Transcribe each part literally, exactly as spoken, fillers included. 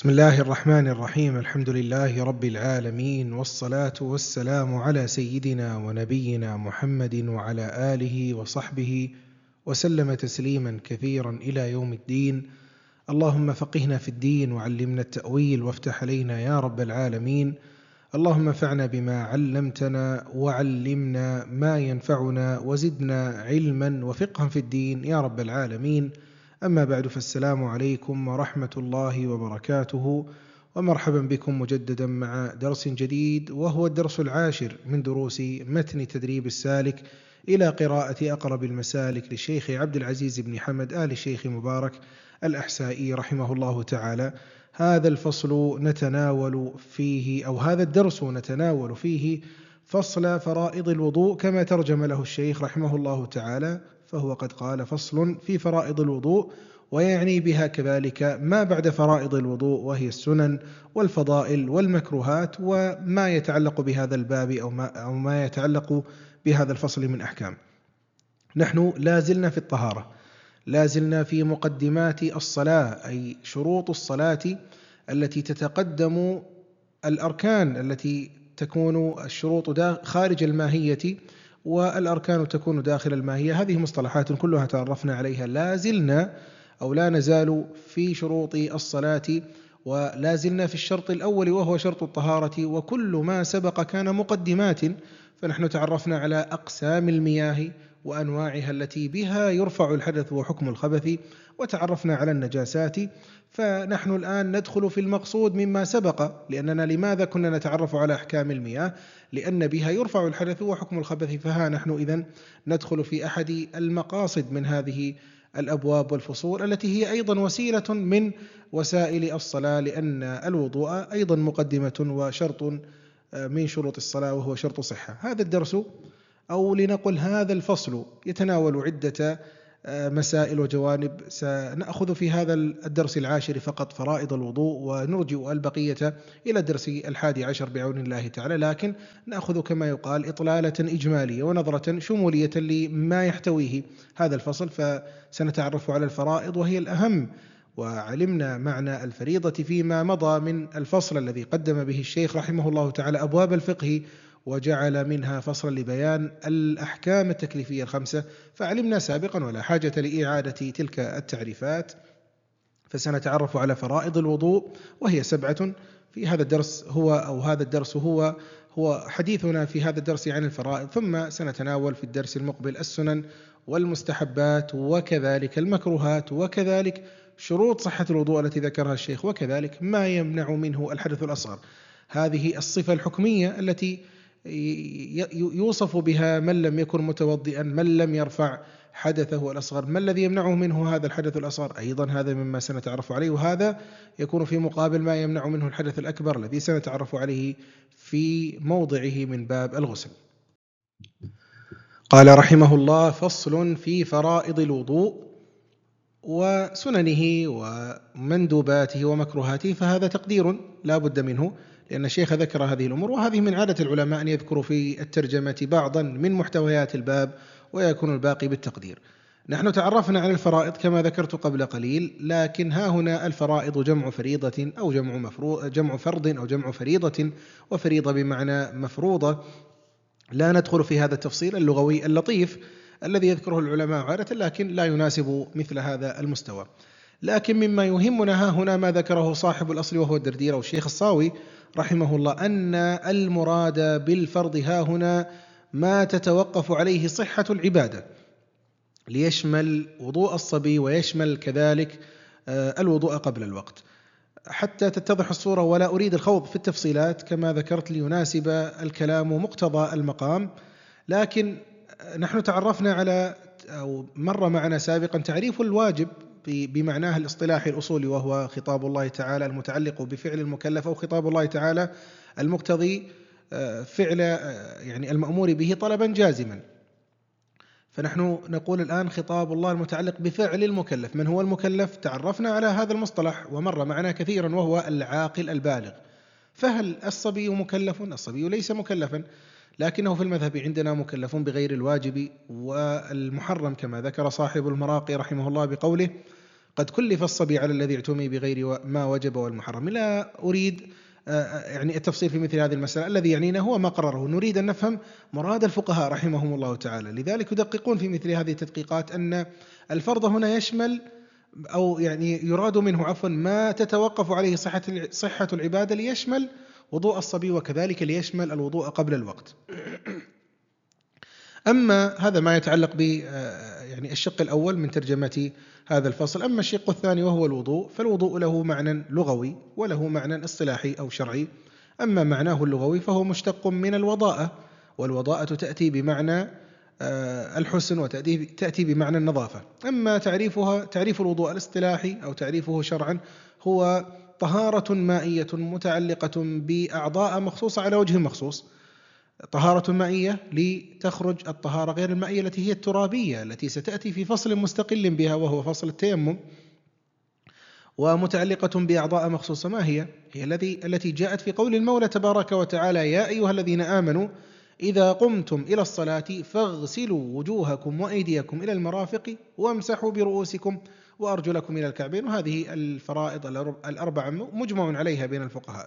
بسم الله الرحمن الرحيم. الحمد لله رب العالمين، والصلاة والسلام على سيدنا ونبينا محمد وعلى آله وصحبه وسلم تسليما كثيرا إلى يوم الدين. اللهم فقهنا في الدين وعلمنا التأويل وافتح علينا يا رب العالمين. اللهم انفعنا بما علمتنا وعلمنا ما ينفعنا وزدنا علما وفقها في الدين يا رب العالمين. أما بعد، فالسلام عليكم ورحمة الله وبركاته، ومرحبا بكم مجددا مع درس جديد، وهو الدرس العاشر من دروس متن تدريب السالك إلى قراءة أقرب المسالك للشيخ عبد العزيز بن حمد آل الشيخ مبارك الأحسائي رحمه الله تعالى. هذا الفصل نتناول فيه أو هذا الدرس نتناول فيه فصل فرائض الوضوء كما ترجم له الشيخ رحمه الله تعالى، فهو قد قال فصل في فرائض الوضوء، ويعني بها كذلك ما بعد فرائض الوضوء، وهي السنن والفضائل والمكروهات وما يتعلق بهذا الباب أو ما, أو ما يتعلق بهذا الفصل من أحكام. نحن لازلنا في الطهارة، لازلنا في مقدمات الصلاة، أي شروط الصلاة التي تتقدم الأركان التي تكون الشروط خارج الماهية والأركان تكون داخل الماهية. هذه مصطلحات كلها تعرفنا عليها. لازلنا أو لا نزال في شروط الصلاة، ولازلنا في الشرط الأول وهو شرط الطهارة، وكل ما سبق كان مقدمات. فنحن تعرفنا على أقسام المياه وأنواعها التي بها يرفع الحدث وحكم الخبث، وتعرفنا على النجاسات. فنحن الآن ندخل في المقصود مما سبق، لأننا لماذا كنا نتعرف على أحكام المياه؟ لأن بها يرفع الحدث وحكم الخبث. فها نحن إذن ندخل في أحد المقاصد من هذه الأبواب والفصول، التي هي أيضا وسيلة من وسائل الصلاة، لأن الوضوء أيضا مقدمة وشرط من شروط الصلاة، وهو شرط صحة. هذا الدرس أو لنقل هذا الفصل يتناول عدة مسائل وجوانب. سنأخذ في هذا الدرس العاشر فقط فرائض الوضوء، ونرجع البقية إلى الدرس الحادي عشر بعون الله تعالى، لكن نأخذ كما يقال إطلالة إجمالية ونظرة شمولية لما يحتويه هذا الفصل. فسنتعرف على الفرائض وهي الأهم، وعلمنا معنى الفريضة فيما مضى من الفصل الذي قدم به الشيخ رحمه الله تعالى أبواب الفقه، وجعل منها فصلا لبيان الأحكام التكليفية الخمسة، فعلمنا سابقا ولا حاجة لإعادة تلك التعريفات. فسنتعرف على فرائض الوضوء وهي سبعة في هذا الدرس، هو أو هذا الدرس هو هو حديثنا في هذا الدرس عن الفرائض. ثم سنتناول في الدرس المقبل السنن والمستحبات، وكذلك المكروهات، وكذلك شروط صحة الوضوء التي ذكرها الشيخ، وكذلك ما يمنع منه الحدث الأصغر. هذه الصفة الحكمية التي يوصف بها من لم يكن متوضئا، من لم يرفع حدثه الأصغر، ما الذي يمنعه منه هذا الحدث الأصغر؟ أيضا هذا مما سنتعرف عليه، وهذا يكون في مقابل ما يمنع منه الحدث الأكبر الذي سنتعرف عليه في موضعه من باب الغسل. قال رحمه الله: فصل في فرائض الوضوء وسننه ومندوباته ومكروهاته. فهذا تقدير لا بد منه، لأن الشيخ ذكر هذه الأمور، وهذه من عادة العلماء أن يذكروا في الترجمة بعضا من محتويات الباب ويكون الباقي بالتقدير. نحن تعرفنا على الفرائض كما ذكرت قبل قليل، لكن ها هنا الفرائض جمع فريضة أو جمع مفروض، جمع فرض أو جمع فريضة، وفريضة بمعنى مفروضة. لا ندخل في هذا التفصيل اللغوي اللطيف الذي يذكره العلماء عادة، لكن لا يناسب مثل هذا المستوى. لكن مما يهمنا ها هنا ما ذكره صاحب الأصل وهو الدردير أو الشيخ الصاوي رحمه الله، أن المراد بالفرض ها هنا ما تتوقف عليه صحة العبادة، ليشمل وضوء الصبي ويشمل كذلك الوضوء قبل الوقت، حتى تتضح الصورة. ولا أريد الخوض في التفصيلات كما ذكرت ليناسب الكلام مقتضى المقام. لكن نحن تعرفنا على أو مر معنا سابقا تعريف الواجب بمعناه الاصطلاحي الأصولي، وهو خطاب الله تعالى المتعلق بفعل المكلف، أو خطاب الله تعالى المقتضي فعل يعني المأمور به طلبا جازما. فنحن نقول الآن خطاب الله المتعلق بفعل المكلف. من هو المكلف؟ تعرفنا على هذا المصطلح ومر معنا كثيرا، وهو العاقل البالغ. فهل الصبي مكلف؟ الصبي ليس مكلفا، لكنه في المذهب عندنا مكلف بغير الواجب والمحرم، كما ذكر صاحب المراقي رحمه الله بقوله: قد كلف الصبي على الذي اعتمي بغير ما وجب والمحرم. لا أريد يعني التفصيل في مثل هذه المسألة، الذي يعنينا هو ما قرره. نريد أن نفهم مراد الفقهاء رحمهم الله تعالى، لذلك يدققون في مثل هذه التدقيقات أن الفرض هنا يشمل أو يعني يراد منه عفوا ما تتوقف عليه صحة صحة العبادة، ليشمل وضوء الصبي وكذلك ليشمل الوضوء قبل الوقت. أما هذا ما يتعلق ب يعني الشق الأول من ترجمة هذا الفصل. أما الشق الثاني وهو الوضوء، فالوضوء له معنى لغوي وله معنى اصطلاحي أو شرعي. أما معناه اللغوي فهو مشتق من الوضاءة، والوضاءة تأتي بمعنى الحسن وتأتي بمعنى النظافة. أما تعريفها تعريف الوضوء الاصطلاحي أو تعريفه شرعا هو طهارة مائية متعلقة بأعضاء مخصوصة على وجه مخصوص. طهارة مائية لتخرج الطهارة غير المائية التي هي الترابية التي ستأتي في فصل مستقل بها وهو فصل التيمم، ومتعلقة بأعضاء مخصوصة. ما هي؟ هي التي التي جاءت في قول المولى تبارك وتعالى: يا أيها الذين آمنوا إذا قمتم إلى الصلاة فاغسلوا وجوهكم وأيديكم إلى المرافق وامسحوا برؤوسكم وأرجلكم إلى الكعبين. وهذه الفرائض الأربعة مجمع عليها بين الفقهاء،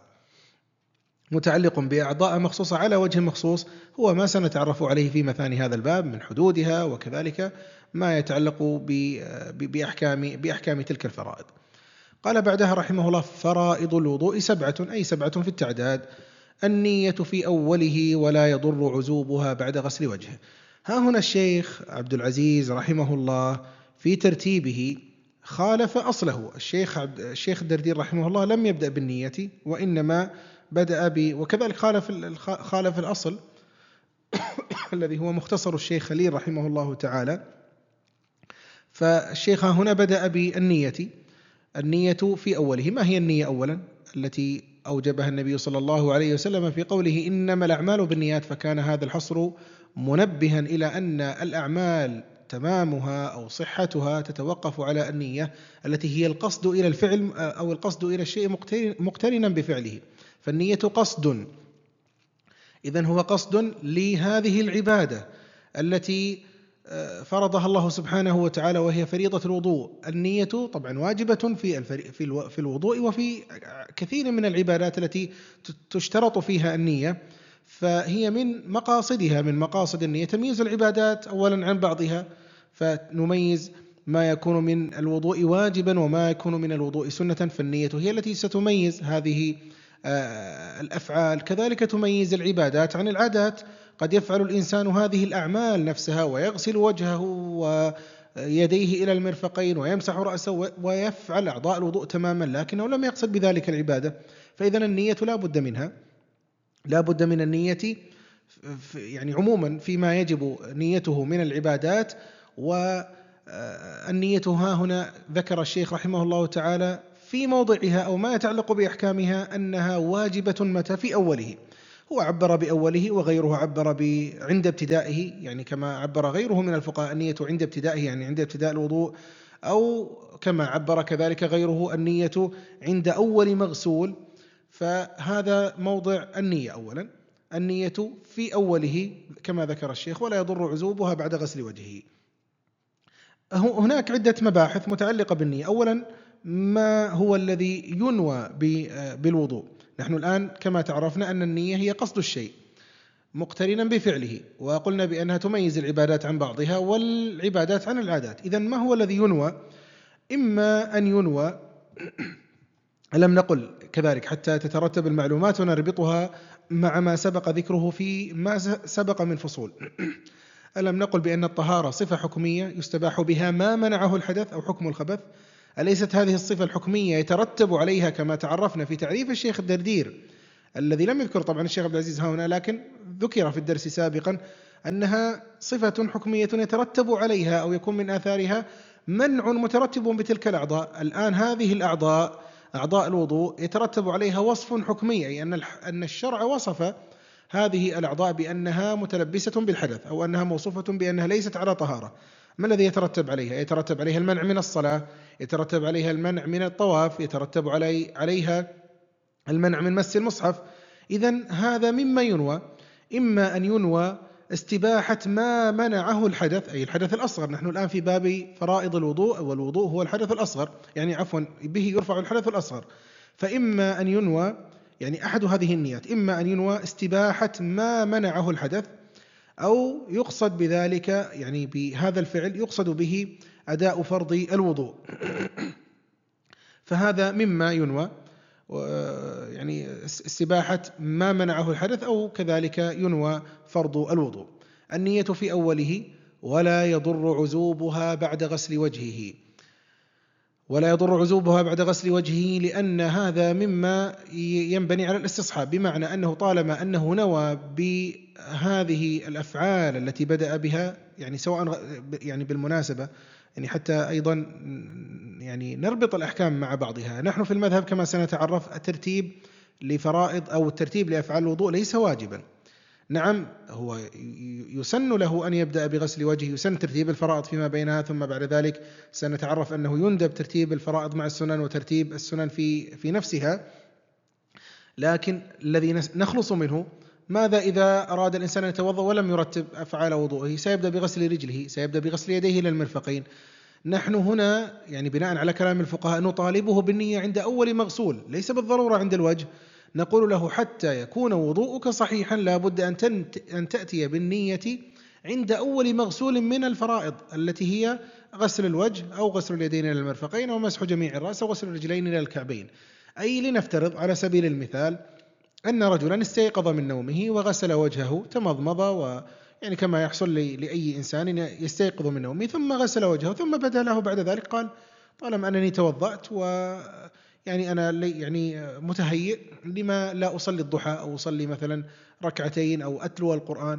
متعلق بأعضاء مخصوصة على وجه مخصوص، هو ما سنتعرف عليه في مثاني هذا الباب من حدودها، وكذلك ما يتعلق بأحكام بأحكام تلك الفرائض. قال بعدها رحمه الله: فرائض الوضوء سبعة، أي سبعة في التعداد. النية في أوله ولا يضر عزوبها بعد غسل وجهه. ها هنا الشيخ عبد العزيز رحمه الله في ترتيبه خالف أصله. الشيخ عبد الشيخ الدردير رحمه الله لم يبدأ بالنية، وإنما بدأ ب وكذلك خالف خالف الأصل الذي هو مختصر الشيخ خليل رحمه الله تعالى. فالشيخ هنا بدأ بالنية. النية في أوله. ما هي النية أولا التي أوجبها النبي صلى الله عليه وسلم في قوله: إنما الأعمال بالنيات؟ فكان هذا الحصر منبها إلى أن الأعمال تمامها أو صحتها تتوقف على النية التي هي القصد إلى الفعل أو القصد إلى الشيء مقترنا بفعله. فالنية قصد، إذن هو قصد لهذه العبادة التي فرضها الله سبحانه وتعالى وهي فريضة الوضوء. النية طبعا واجبة في في الوضوء وفي كثير من العبادات التي تشترط فيها النية، فهي من مقاصدها من مقاصد النية تمييز العبادات أولا عن بعضها، فنميز ما يكون من الوضوء واجبا وما يكون من الوضوء سنة. فالنية هي التي ستميز هذه الأفعال، كذلك تميز العبادات عن العادات. قد يفعل الإنسان هذه الأعمال نفسها ويغسل وجهه ويديه إلى المرفقين ويمسح رأسه ويفعل أعضاء الوضوء تماما، لكنه لم يقصد بذلك العبادة. فإذن النية لا بد منها، لا بد من النية يعني عموما فيما يجب نيته من العبادات. والنية ها هنا ذكر الشيخ رحمه الله تعالى في موضعها أو ما يتعلق بأحكامها أنها واجبة متى؟ في أوله. هو عبر بأوله وغيره عبر عند ابتدائه، يعني كما عبر غيره من الفقهاء النية عند ابتدائه يعني عند ابتداء الوضوء، أو كما عبر كذلك غيره النية عند أول مغسول. فهذا موضع النية أولا، النية في أوله كما ذكر الشيخ: ولا يضر عزوبها بعد غسل وجهه. هناك عدة مباحث متعلقة بالنية. أولا، ما هو الذي ينوى بالوضوء؟ نحن الآن كما تعرفنا أن النية هي قصد الشيء مقترنا بفعله، وقلنا بأنها تميز العبادات عن بعضها والعبادات عن العادات. إذن ما هو الذي ينوى؟ إما أن ينوى، ألم نقل كذلك حتى تترتب المعلومات ونربطها مع ما سبق ذكره في ما سبق من فصول. ألم نقل بأن الطهارة صفة حكمية يستباح بها ما منعه الحدث أو حكم الخبث؟ أليست هذه الصفة الحكمية يترتب عليها كما تعرفنا في تعريف الشيخ الدردير الذي لم يذكر طبعا الشيخ عبد العزيز هنا، لكن ذكر في الدرس سابقا أنها صفة حكمية يترتب عليها أو يكون من آثارها منع مترتب بتلك الأعضاء. الآن هذه الأعضاء أعضاء الوضوء يترتب عليها وصف حكمي، أي أن الشرع وصف هذه الأعضاء بأنها متلبسة بالحدث أو أنها موصوفة بأنها ليست على طهارة. ما الذي يترتب عليها؟ يترتب عليها المنع من الصلاة، يترتب عليها المنع من الطواف، يترتب علي عليها المنع من مس المصحف. إذن هذا مما ينوى. إما أن ينوى استباحة ما منعه الحدث، أي الحدث الأصغر. نحن الآن في باب فرائض الوضوء، والوضوء هو الحدث الأصغر، يعني عفوا به يرفع الحدث الأصغر. فإما أن ينوى يعني أحد هذه النيات، إما أن ينوى استباحة ما منعه الحدث، أو يقصد بذلك يعني بهذا الفعل يقصد به أداء فرض الوضوء. فهذا مما ينوى، يعني استباحة ما منعه الحدث، أو كذلك ينوى فرض الوضوء. النية في أوله ولا يضر عزوبها بعد غسل وجهه، ولا يضر عزوبها بعد غسل وجهه، لأن هذا مما ينبني على الاستصحاب، بمعنى أنه طالما أنه نوى بهذه الأفعال التي بدأ بها، يعني سواء يعني بالمناسبة يعني حتى أيضا يعني نربط الأحكام مع بعضها. نحن في المذهب كما سنتعرف الترتيب لفرائض أو الترتيب لأفعال الوضوء ليس واجبا. نعم هو يسن له أن يبدأ بغسل وجهه، يسن ترتيب الفرائض فيما بينها، ثم بعد ذلك سنتعرف أنه يندب ترتيب الفرائض مع السنن وترتيب السنن في في نفسها. لكن الذي نخلص منه ماذا إذا أراد الإنسان أن يتوضأ ولم يرتب أفعال وضوءه؟ سيبدأ بغسل رجله، سيبدأ بغسل يديه إلى المرفقين. نحن هنا يعني بناء على كلام الفقهاء نطالبه بالنية عند أول مغسول، ليس بالضرورة عند الوجه. نقول له حتى يكون وضوءك صحيحا لا بد أن أن تأتي بالنية عند أول مغسول من الفرائض، التي هي غسل الوجه أو غسل اليدين إلى المرفقين أو مسح جميع الرأس أو غسل الرجلين إلى الكعبين. أي لنفترض على سبيل المثال أن رجلا استيقظ من نومه وغسل وجهه، تمضمض، و يعني كما يحصل لأي إنسان يستيقظ من نومه، ثم غسل وجهه، ثم بدا له بعد ذلك قال طالما أنني توضأت و يعني أنا يعني متهيئ لما لا أصلي الضحى أو أصلي مثلا ركعتين أو أتلو القرآن،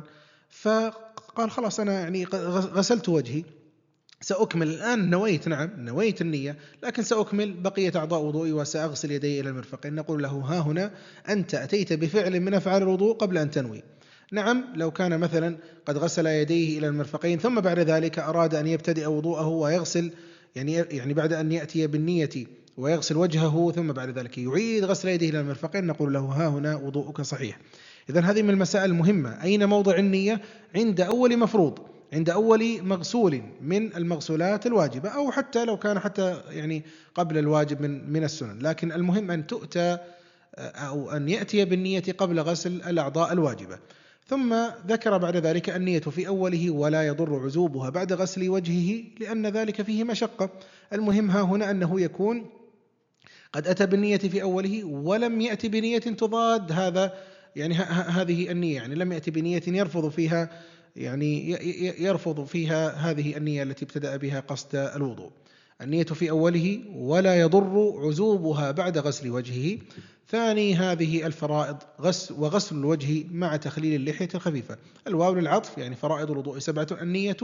فقال خلاص أنا يعني غسلت وجهي سأكمل الآن، نويت، نعم نويت النية، لكن سأكمل بقية أعضاء وضوئي وسأغسل يدي إلى المرفقين. نقول له ها هنا أنت أتيت بفعل من أفعال الوضوء قبل أن تنوي. نعم لو كان مثلا قد غسل يديه إلى المرفقين ثم بعد ذلك أراد أن يبتدئ وضوءه ويغسل يعني يعني بعد أن يأتي بالنية ويغسل وجهه ثم بعد ذلك يعيد غسل يديه إلى المرفقين، نقول له ها هنا وضوءك صحيح. إذن هذه من المسائل المهمة، أين موضع النية؟ عند أول مفروض، عند أول مغسول من المغسولات الواجبة، أو حتى لو كان حتى يعني قبل الواجب من من السنن، لكن المهم أن تؤتى أو أن يأتي بالنية قبل غسل الأعضاء الواجبة. ثم ذكر بعد ذلك النية في أوله ولا يضر عزوبها بعد غسل وجهه، لأن ذلك فيه مشقة. المهم ها هنا أنه يكون قد أتى بالنية في أوله ولم يأتي بنية تضاد هذا يعني هذه النية، يعني لم يأتي بنية يرفض فيها يعني يرفض فيها هذه النية التي ابتدأ بها قصد الوضوء. النية في أوله ولا يضر عزوبها بعد غسل وجهه. ثاني هذه الفرائض غسل وغسل الوجه مع تخليل اللحية الخفيفة. الواو للعطف، يعني فرائض الوضوء سبعة: النية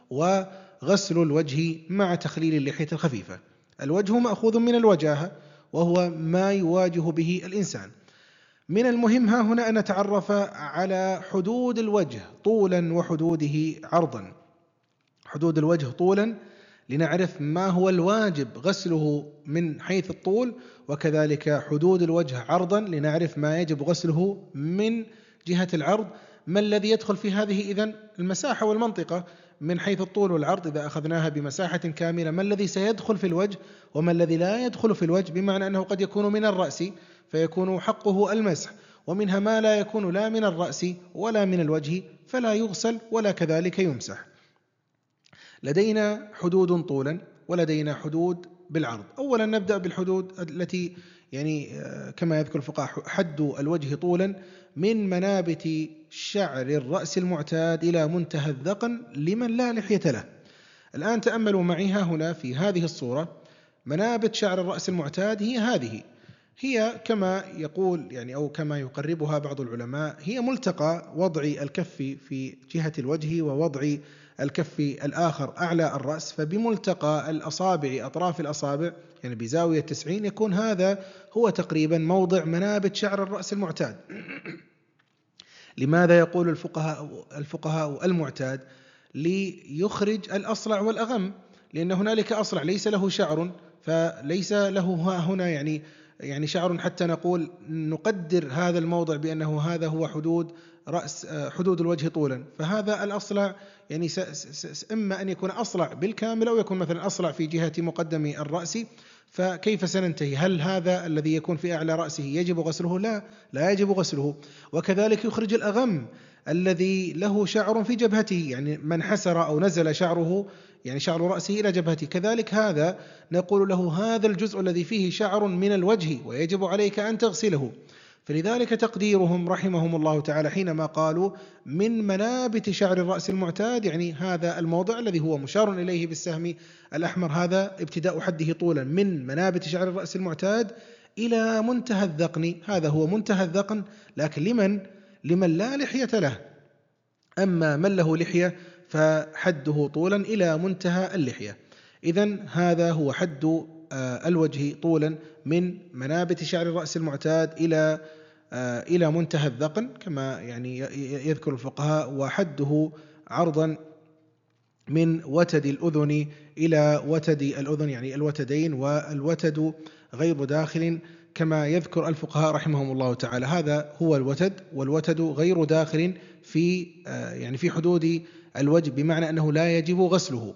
وغسل الوجه مع تخليل اللحية الخفيفة. الوجه مأخوذ من الوجاهة وهو ما يواجه به الإنسان. من المهم ها هنا أن نتعرف على حدود الوجه طولا وحدوده عرضا. حدود الوجه طولا لنعرف ما هو الواجب غسله من حيث الطول، وكذلك حدود الوجه عرضا لنعرف ما يجب غسله من جهة العرض. ما الذي يدخل في هذه إذن؟ المساحة والمنطقة من حيث الطول والعرض إذا أخذناها بمساحة كاملة، ما الذي سيدخل في الوجه وما الذي لا يدخل في الوجه، بمعنى أنه قد يكون من الرأس فيكون حقه المسح، ومنها ما لا يكون لا من الرأس ولا من الوجه فلا يغسل ولا كذلك يمسح. لدينا حدود طولا ولدينا حدود بالعرض. أولا نبدأ بالحدود التي يعني كما يذكر الفقهاء حد الوجه طولا من منابت شعر الرأس المعتاد إلى منتهى الذقن لمن لا لحية له. الآن تأملوا معي ها هنا في هذه الصورة، منابت شعر الرأس المعتاد هي هذه، هي كما يقول يعني أو كما يقربها بعض العلماء هي ملتقى وضع الكف في جهة الوجه ووضع الكف الآخر أعلى الرأس، فبملتقى الأصابع أطراف الأصابع يعني بزاوية تسعين يكون هذا هو تقريبا موضع منابت شعر الرأس المعتاد. لماذا يقول الفقهاء الفقهاء المعتاد؟ ليخرج الأصلع والأغم، لأن هنالك أصلع ليس له شعر فليس له هنا يعني يعني شعر حتى نقول نقدر هذا الموضع بأنه هذا هو حدود رأس حدود الوجه طولا، فهذا الأصلع يعني س س س إما أن يكون أصلع بالكامل أو يكون مثلا أصلع في جهة مقدم الرأس، فكيف سننتهي؟ هل هذا الذي يكون في أعلى رأسه يجب غسله؟ لا، لا يجب غسله. وكذلك يخرج الأغم الذي له شعر في جبهته، يعني من حسر أو نزل شعره يعني شعر رأسه إلى جبهته، كذلك هذا نقول له هذا الجزء الذي فيه شعر من الوجه ويجب عليك أن تغسله. فلذلك تقديرهم رحمهم الله تعالى حينما قالوا من منابت شعر الرأس المعتاد، يعني هذا الموضع الذي هو مشار إليه بالسهم الأحمر، هذا ابتداء حده طولا من منابت شعر الرأس المعتاد إلى منتهى الذقن، هذا هو منتهى الذقن، لكن لمن لمن لا لحية له. أما من له لحية فحده طولا إلى منتهى اللحية. إذن هذا هو حد الوجه طولا من منابت شعر الرأس المعتاد إلى إلى منتهى الذقن كما يعني يذكر الفقهاء، وحده عرضا من وتد الأذن إلى وتد الأذن، يعني الوتدين، والوتد غير داخل كما يذكر الفقهاء رحمهم الله تعالى. هذا هو الوتد، والوتد غير داخل في يعني في حدود الوجه، بمعنى أنه لا يجب غسله.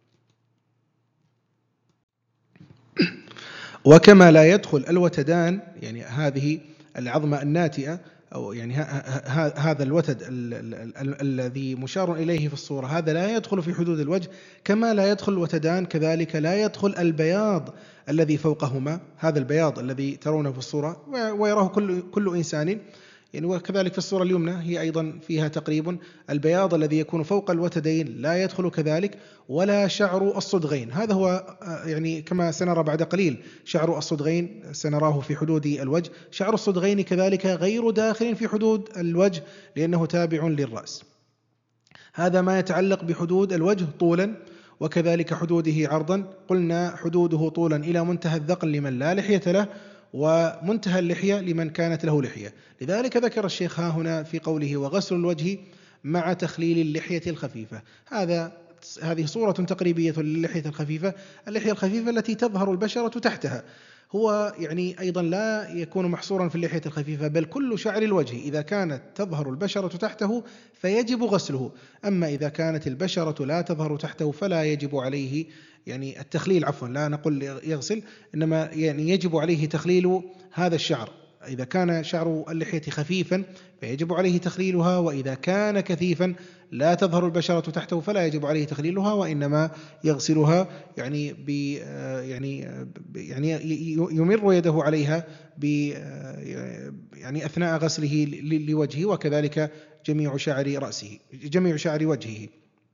وكما لا يدخل الوتدان، يعني هذه العظمة الناتئة أو يعني هذا الوتد الذي مشار إليه في الصورة، هذا لا يدخل في حدود الوجه، كما لا يدخل الوتدان كذلك لا يدخل البياض الذي فوقهما، هذا البياض الذي ترونه في الصورة ويراه كل كل إنسان يعني. وكذلك في الصورة اليمنى هي أيضا فيها تقريب البياض الذي يكون فوق الوتدين لا يدخل كذلك، ولا شعر الصدغين، هذا هو يعني كما سنرى بعد قليل شعر الصدغين سنراه في حدود الوجه، شعر الصدغين كذلك غير داخل في حدود الوجه لأنه تابع للرأس. هذا ما يتعلق بحدود الوجه طولا، وكذلك حدوده عرضا، قلنا حدوده طولا إلى منتهى الذقن لمن لا لحية له، ومنتهى اللحية لمن كانت له لحية. لذلك ذكر الشيخ ها هنا في قوله وغسل الوجه مع تخليل اللحية الخفيفة، هذا هذه صورة تقريبية للحية الخفيفة، اللحية الخفيفة التي تظهر البشرة تحتها، هو يعني أيضا لا يكون محصورا في اللحية الخفيفة، بل كل شعر الوجه إذا كانت تظهر البشرة تحته فيجب غسله، أما إذا كانت البشرة لا تظهر تحته فلا يجب عليه يعني التخليل، عفوا لا نقول يغسل، إنما يعني يجب عليه تخليل هذا الشعر. إذا كان شعر اللحية خفيفا فيجب عليه تخليلها، وإذا كان كثيفا لا تظهر البشرة تحته فلا يجب عليه تخليلها، وإنما يغسلها يعني ب يعني يعني يمر يده عليها ب يعني أثناء غسله لوجهه، وكذلك جميع شعر رأسه جميع شعر وجهه.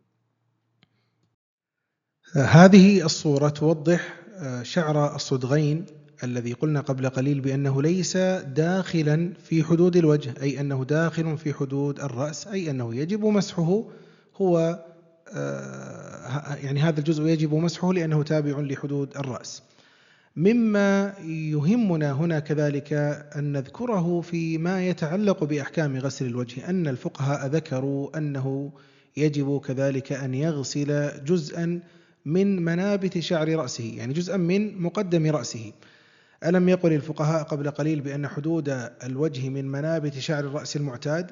هذه الصورة توضح شعر الصدغين الذي قلنا قبل قليل بأنه ليس داخلا في حدود الوجه، أي أنه داخل في حدود الرأس، أي أنه يجب مسحه، هو يعني هذا الجزء يجب مسحه لأنه تابع لحدود الرأس. مما يهمنا هنا كذلك أن نذكره فيما يتعلق بأحكام غسل الوجه، أن الفقهاء ذكروا أنه يجب كذلك أن يغسل جزءا من منابت شعر رأسه، يعني جزءا من مقدم رأسه. ألم يقل الفقهاء قبل قليل بأن حدود الوجه من منابت شعر الرأس المعتاد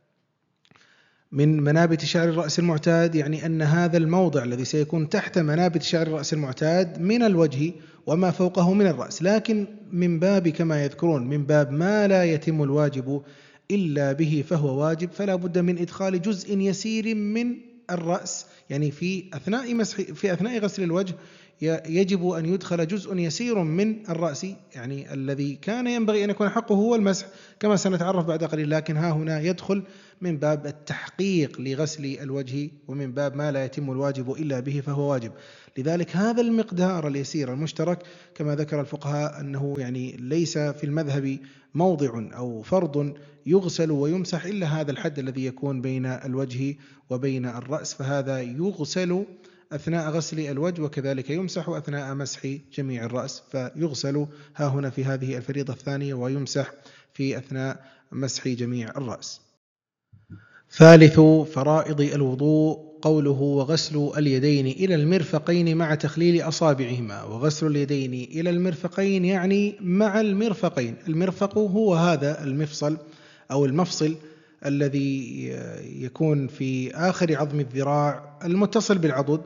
من منابت شعر الرأس المعتاد يعني أن هذا الموضع الذي سيكون تحت منابت شعر الرأس المعتاد من الوجه وما فوقه من الرأس، لكن من باب كما يذكرون من باب ما لا يتم الواجب إلا به فهو واجب، فلا بد من إدخال جزء يسير من الرأس، يعني في أثناء مسح في أثناء غسل الوجه يجب أن يدخل جزء يسير من الرأس، يعني الذي كان ينبغي أن يكون حقه هو المسح كما سنتعرف بعد قليل، لكن ها هنا يدخل من باب التحقيق لغسل الوجه ومن باب ما لا يتم الواجب إلا به فهو واجب. لذلك هذا المقدار اليسير المشترك كما ذكر الفقهاء أنه يعني ليس في المذهب موضع أو فرض يغسل ويمسح إلا هذا الحد الذي يكون بين الوجه وبين الرأس، فهذا يغسل أثناء غسل الوجه وكذلك يمسح أثناء مسح جميع الرأس، فيغسل ها هنا في هذه الفريضة الثانية ويمسح في أثناء مسح جميع الرأس. ثالث فرائض الوضوء قوله وغسل اليدين إلى المرفقين مع تخليل أصابعهما. وغسل اليدين إلى المرفقين يعني مع المرفقين. المرفق هو هذا المفصل أو المفصل الذي يكون في آخر عظم الذراع المتصل بالعضد،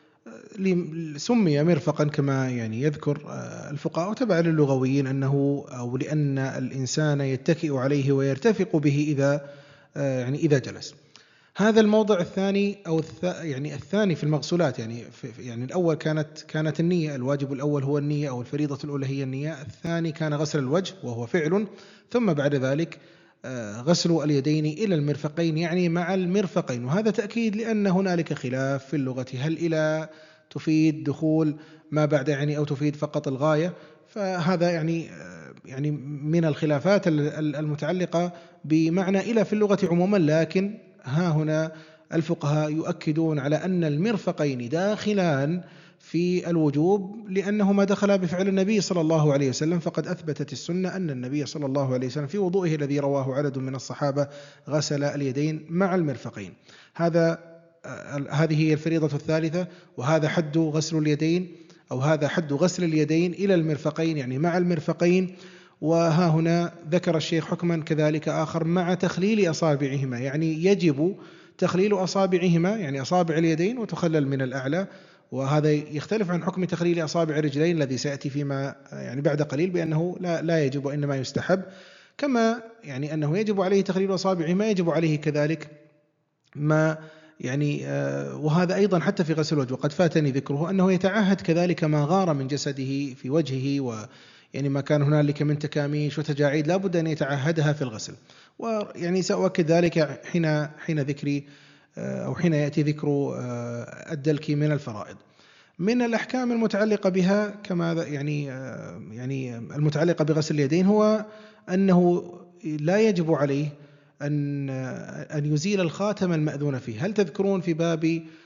سمي مرفقا كما يعني يذكر الفقهاء تبع للغويين أنه أو لأن الإنسان يتكئ عليه ويرتفق به إذا يعني إذا جلس. هذا الموضع الثاني أو يعني الثاني في المغسولات، يعني في يعني الأول كانت كانت النية، الواجب الأول هو النية أو الفريضة الأولى هي النية، الثاني كان غسل الوجه وهو فعل، ثم بعد ذلك غسل اليدين إلى المرفقين يعني مع المرفقين. وهذا تأكيد لأن هنالك خلاف في اللغة، هل إلى تفيد دخول ما بعد يعني أو تفيد فقط الغاية؟ فهذا يعني يعني من الخلافات المتعلقة بمعنى إلى في اللغة عموما، لكن ها هنا الفقهاء يؤكدون على أن المرفقين داخلان في الوجوب لأنهما دخلا بفعل النبي صلى الله عليه وسلم، فقد أثبتت السنة أن النبي صلى الله عليه وسلم في وضوئه الذي رواه عدد من الصحابة غسل اليدين مع المرفقين. هذا هذه هي الفريضة الثالثة، وهذا حد غسل اليدين أو هذا حد غسل اليدين إلى المرفقين يعني مع المرفقين. وها هنا ذكر الشيخ حكما كذلك آخر مع تخليل أصابعهما، يعني يجب تخليل أصابعهما يعني أصابع اليدين وتخلل من الأعلى، وهذا يختلف عن حكم تخليل أصابع الرجلين الذي سيأتي فيما يعني بعد قليل بأنه لا لا يجب وإنما يستحب، كما يعني أنه يجب عليه تخليل أصابعهما يجب عليه كذلك ما يعني وهذا أيضا حتى في غسل الوجه، وقد فاتني ذكره أنه يتعهد كذلك ما غار من جسده في وجهه، و يعني ما كان هنالك من تكاميش وتجاعيد لا بد أن يتعهدها في الغسل. ويعني سأؤكد ذلك حين حين ذكري أو حين يأتي ذكر الدلك من الفرائض. من الأحكام المتعلقة بها كما يعني يعني المتعلقة بغسل اليدين هو أنه لا يجب عليه أن أن يزيل الخاتم المأذون فيه. هل تذكرون في باب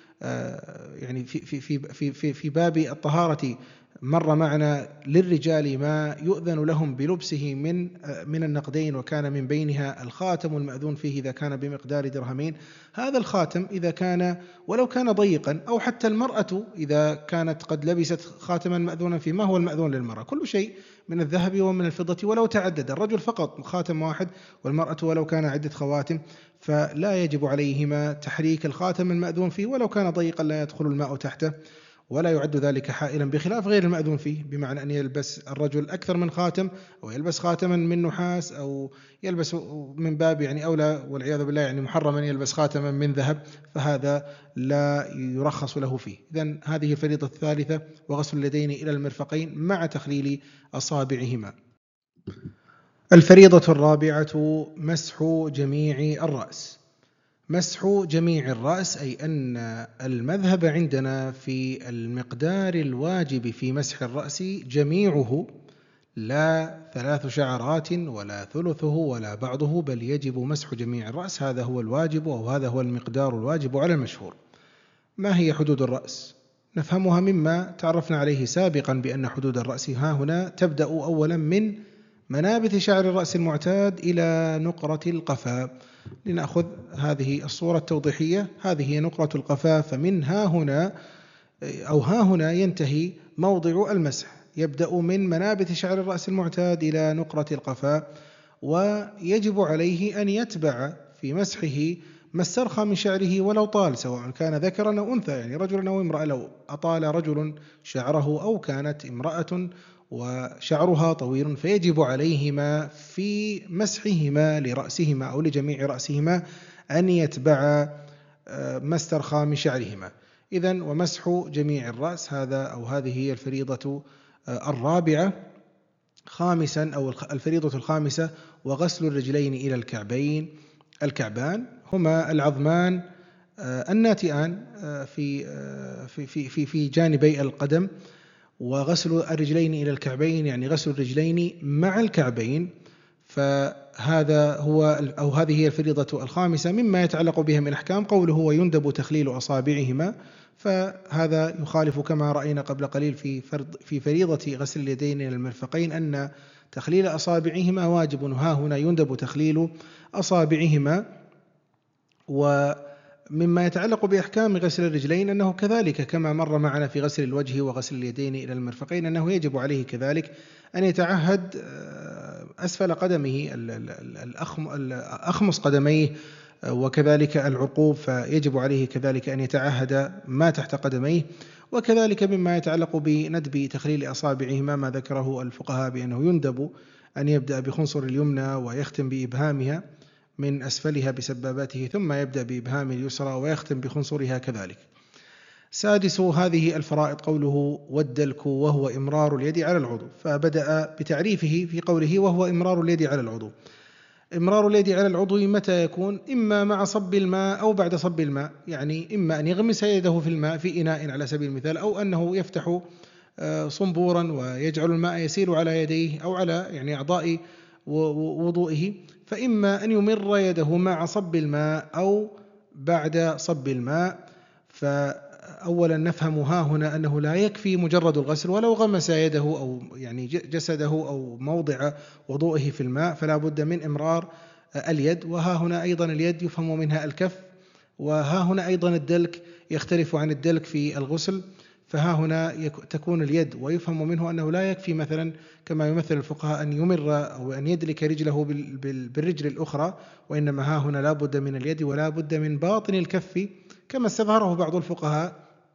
يعني في في في في في باب الطهارة مر معنا للرجال ما يؤذن لهم بلبسه من من النقدين، وكان من بينها الخاتم المأذون فيه إذا كان بمقدار درهمين. هذا الخاتم إذا كان ولو كان ضيقا، أو حتى المرأة إذا كانت قد لبست خاتما مأذونا فيه، ما هو المأذون للمرأة؟ كل شيء من الذهب ومن الفضة ولو تعدد، الرجل فقط خاتم واحد والمرأة ولو كان عدة خواتم، فلا يجب عليهما تحريك الخاتم المأذون فيه ولو كان ضيقا لا يدخل الماء تحته ولا يعد ذلك حائلا، بخلاف غير المأذون فيه، بمعنى أن يلبس الرجل أكثر من خاتم أو يلبس خاتما من نحاس أو يلبس من باب يعني أولى والعياذ بالله يعني محرما يلبس خاتما من ذهب، فهذا لا يرخص له فيه. إذن هذه الفريضة الثالثة وغسل اليدين إلى المرفقين مع تخليل أصابعهما. الفريضة الرابعة مسح جميع الرأس. مسح جميع الرأس أي أن المذهب عندنا في المقدار الواجب في مسح الرأس جميعه، لا ثلاث شعرات ولا ثلثه ولا بعضه، بل يجب مسح جميع الرأس، هذا هو الواجب وهذا هو المقدار الواجب على المشهور. ما هي حدود الرأس؟ نفهمها مما تعرفنا عليه سابقا بأن حدود الرأس ها هنا تبدأ أولا من منابت شعر الرأس المعتاد إلى نقرة القفا. لنأخذ هذه الصورة التوضيحية، هذه هي نقرة القفا، فمن ها هنا أو ها هنا ينتهي موضع المسح، يبدأ من منابت شعر الرأس المعتاد إلى نقرة القفا، ويجب عليه أن يتبع في مسحه ما استرخى من شعره ولو طال، سواء كان ذكرا أو أنثى، يعني رجلا أو امرأة، لو أطال رجل شعره أو كانت امرأة وشعرها طويل فيجب عليهما في مسحهما لرأسهما أو لجميع رأسهما أن يتبع ما استرخى من شعرهما. إذن ومسح جميع الرأس هذا أو هذه هي الفريضة الرابعة. خامسا أو الفريضة الخامسة وغسل الرجلين إلى الكعبين. الكعبان هما العظمان الناتئان في في في في جانبي القدم، وغسل الرجلين إلى الكعبين يعني غسل الرجلين مع الكعبين، فهذا هو أو هذه هي الفريضة الخامسة. مما يتعلق بها من أحكام قوله ويندب تخليل أصابعهما، فهذا يخالف كما رأينا قبل قليل في فرض في فريضة غسل اليدين إلى المرفقين أن تخليل أصابعهما واجب، ها هنا يندب تخليل أصابعهما. و مما يتعلق بأحكام غسل الرجلين أنه كذلك كما مر معنا في غسل الوجه وغسل اليدين إلى المرفقين أنه يجب عليه كذلك أن يتعهد أسفل قدمه الأخمص قدميه وكذلك العقوب، فيجب عليه كذلك أن يتعهد ما تحت قدميه. وكذلك مما يتعلق بندب تخليل أصابعهما ما ذكره الفقهاء بأنه يندب أن يبدأ بخنصر اليمنى ويختم بإبهامها من أسفلها بسبابته، ثم يبدأ بإبهام اليسرى ويختم بخنصرها كذلك. سادس هذه الفرائض قوله والدلك وهو إمرار اليد على العضو، فبدأ بتعريفه في قوله وهو إمرار اليد على العضو. إمرار اليد على العضو متى يكون؟ إما مع صب الماء أو بعد صب الماء، يعني إما أن يغمس يده في الماء في إناء على سبيل المثال، أو أنه يفتح صنبورا ويجعل الماء يسيل على يديه أو على يعني أعضاء وضوئه، فإما أن يمر يده مع صب الماء أو بعد صب الماء. فأولا نفهم ها هنا أنه لا يكفي مجرد الغسل، ولو غمس يده أو يعني جسده أو موضع وضوئه في الماء فلا بد من إمرار اليد. وها هنا أيضا اليد يفهم منها الكف، وها هنا أيضا الدلك يختلف عن الدلك في الغسل، فها هنا تكون اليد ويفهم منه أنه لا يكفي مثلا كما يمثل الفقهاء أن يمر أو أن يدلك رجله بالرجل الأخرى، وإنما ها هنا لا بد من اليد ولا بد من باطن الكف كما استظهره بعض الفقهاء.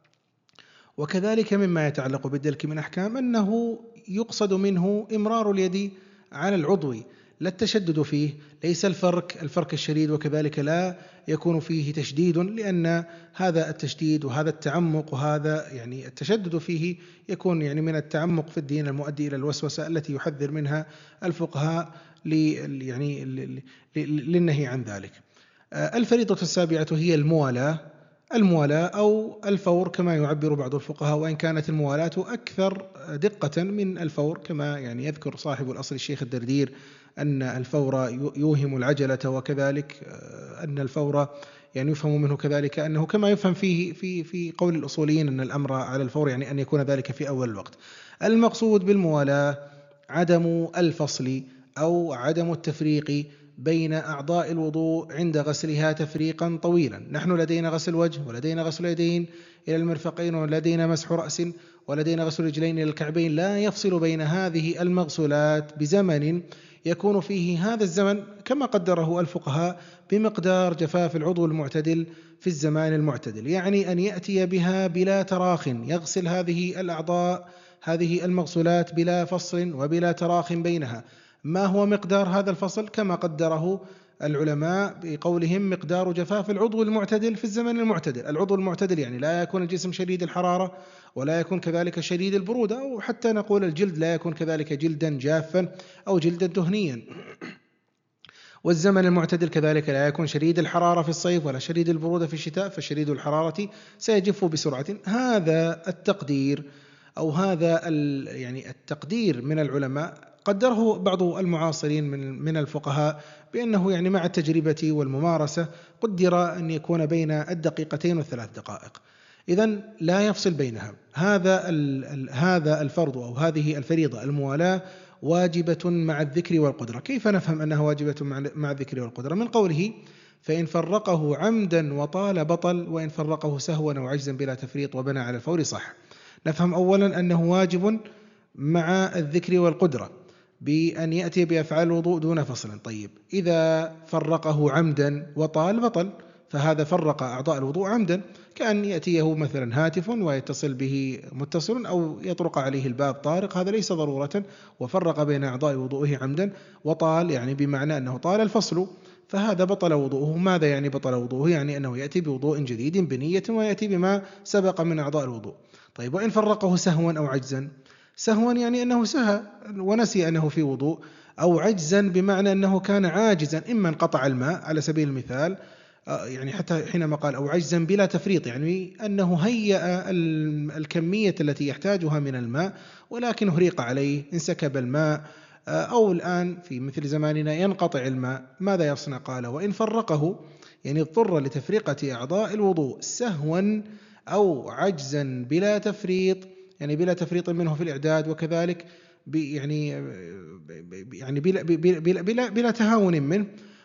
وكذلك مما يتعلق بالدلك من أحكام أنه يقصد منه إمرار اليد على العضو، لا التشدد فيه، ليس الفرك الفرك الشديد، وكذلك لا يكون فيه تشديد، لأن هذا التشديد وهذا التعمق وهذا يعني التشدد فيه يكون يعني من التعمق في الدين المؤدي إلى الوسوسة التي يحذر منها الفقهاء يعني للنهي عن ذلك. الفريضة السابعة هي الموالاة الموالاة أو الفور كما يعبر بعض الفقهاء، وإن كانت الموالاة أكثر دقة من الفور، كما يعني يذكر صاحب الأصل الشيخ الدردير أن الفور يوهم العجلة، وكذلك أن الفور يعني يفهم منه كذلك أنه كما يفهم فيه في في قول الأصوليين أن الأمر على الفور يعني أن يكون ذلك في أول الوقت. المقصود بالموالاة عدم الفصل أو عدم التفريق بين أعضاء الوضوء عند غسلها تفريقا طويلا. نحن لدينا غسل وجه، ولدينا غسل يدين إلى المرفقين، ولدينا مسح رأس، ولدينا غسل رجلين إلى الكعبين، لا يفصل بين هذه المغسولات بزمن يكون فيه هذا الزمن كما قدره الفقهاء بمقدار جفاف العضو المعتدل في الزمان المعتدل، يعني أن يأتي بها بلا تراخ، يغسل هذه الأعضاء هذه المغسولات بلا فصل وبلا تراخ بينها. ما هو مقدار هذا الفصل؟ كما قدره العلماء بقولهم مقدار جفاف العضو المعتدل في الزمن المعتدل. العضو المعتدل يعني لا يكون الجسم شديد الحرارة ولا يكون كذلك شديد البرودة، أو حتى نقول الجلد لا يكون كذلك جلدا جافا أو جلدا دهنيا. والزمن المعتدل كذلك لا يكون شديد الحرارة في الصيف ولا شديد البرودة في الشتاء، فشديد الحرارة سيجف بسرعة. هذا التقدير أو هذا يعني التقدير من العلماء قدره بعض المعاصرين من من الفقهاء بأنه يعني مع التجربة والممارسة قدر أن يكون بين الدقيقتين والثلاث دقائق، إذن لا يفصل بينها. هذا هذا الفرض أو هذه الفريضة الموالاة واجبة مع الذكر والقدرة. كيف نفهم أنها واجبة مع الذكر والقدرة؟ من قوله فإن فرقه عمدا وطال بطل، وإن فرقه سهوا أو عجزا بلا تفريط وبنى على الفور صح. نفهم أولا أنه واجب مع الذكر والقدرة بأن يأتي بأفعال الوضوء دون فصل. طيب إذا فرقه عمدا وطال بطل، فهذا فرق أعضاء الوضوء عمدا، كأن يأتيه مثلا هاتف ويتصل به متصل أو يطرق عليه الباب طارق، هذا ليس ضرورة، وفرق بين أعضاء وضوءه عمدا. وطال يعني بمعنى أنه طال الفصل، فهذا بطل وضوءه. ماذا يعني بطل وضوءه؟ يعني أنه يأتي بوضوء جديد بنية ويأتي بما سبق من أعضاء الوضوء. طيب وإن فرقه سهوا أو عجزا؟ سهوا يعني أنه سهى ونسي أنه في وضوء، أو عجزا بمعنى أنه كان عاجزا، إما انقطع الماء على سبيل المثال، يعني حتى حينما قال أو عجزا بلا تفريط يعني أنه هيأ الكمية التي يحتاجها من الماء ولكن هريق عليه، انسكب الماء، أو الآن في مثل زماننا ينقطع الماء، ماذا يصنع؟ قال وإن فرقه يعني اضطر لتفرقة أعضاء الوضوء سهوا أو عجزا بلا تفريط، يعني بلا تفريط منه في الإعداد، وكذلك يعني يعني بلا, بلا, بلا, بلا, بلا تهاون منه،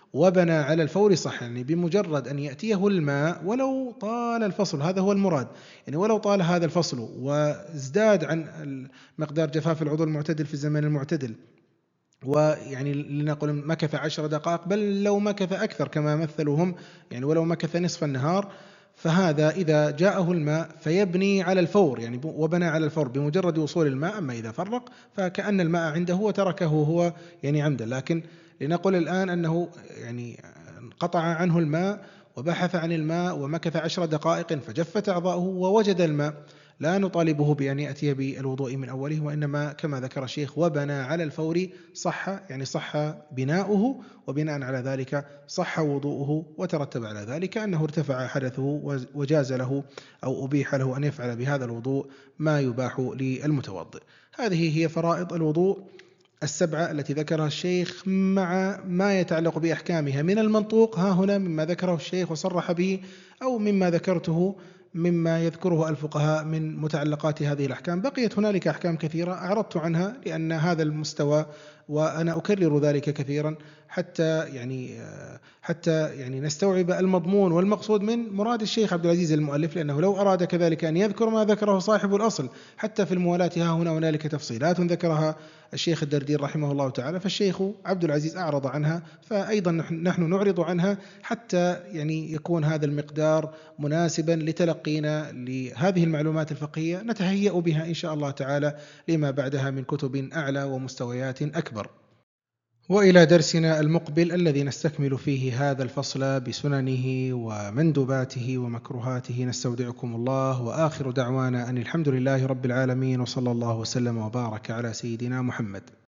وبنى على الفور صح، يعني بمجرد أن يأتيه الماء ولو طال الفصل، هذا هو المراد، يعني ولو طال هذا الفصل وازداد عن مقدار جفاف العضو المعتدل في الزمن المعتدل، ويعني لنقل مكث عشر دقائق، بل لو مكث أكثر كما مثلوا هم، يعني ولو مكث نصف النهار، فهذا إذا جاءه الماء فيبني على الفور، يعني وبنى على الفور بمجرد وصول الماء. أما إذا فرق فكأن الماء عنده وتركه هو يعني عمدا. لكن لنقل الآن أنه يعني انقطع عنه الماء وبحث عن الماء ومكث عشر دقائق فجفت أعضاؤه ووجد الماء، لا نطالبه بأن يأتي بالوضوء من أوله، وإنما كما ذكر الشيخ وبنى على الفور صح، يعني صح بناؤه، وبناء على ذلك صح وضوءه، وترتب على ذلك أنه ارتفع حدثه وجاز له أو أبيح له أن يفعل بهذا الوضوء ما يباح للمتوضئ. هذه هي فرائض الوضوء السبعة التي ذكرها الشيخ مع ما يتعلق بأحكامها من المنطوق ها هنا مما ذكره الشيخ وصرح به، أو مما ذكرته مما يذكره الفقهاء من متعلقات هذه الأحكام. بقيت هنالك أحكام كثيرة أعرضت عنها لأن هذا المستوى، وأنا أكرر ذلك كثيرا حتى يعني حتى يعني نستوعب المضمون والمقصود من مراد الشيخ عبد العزيز المؤلف، لأنه لو أراد كذلك أن يذكر ما ذكره صاحب الأصل حتى في الموالاة ها هنا هنالك تفصيلات ذكرها الشيخ الدردير رحمه الله تعالى، فالشيخ عبد العزيز أعرض عنها، فأيضا نحن نعرض عنها حتى يعني يكون هذا المقدار مناسبا لتلقينا لهذه المعلومات الفقهية، نتهيأ بها إن شاء الله تعالى لما بعدها من كتب أعلى ومستويات أكبر. وإلى درسنا المقبل الذي نستكمل فيه هذا الفصل بسننه ومندوباته ومكروهاته، نستودعكم الله، وآخر دعوانا أن الحمد لله رب العالمين، وصلى الله وسلم وبارك على سيدنا محمد.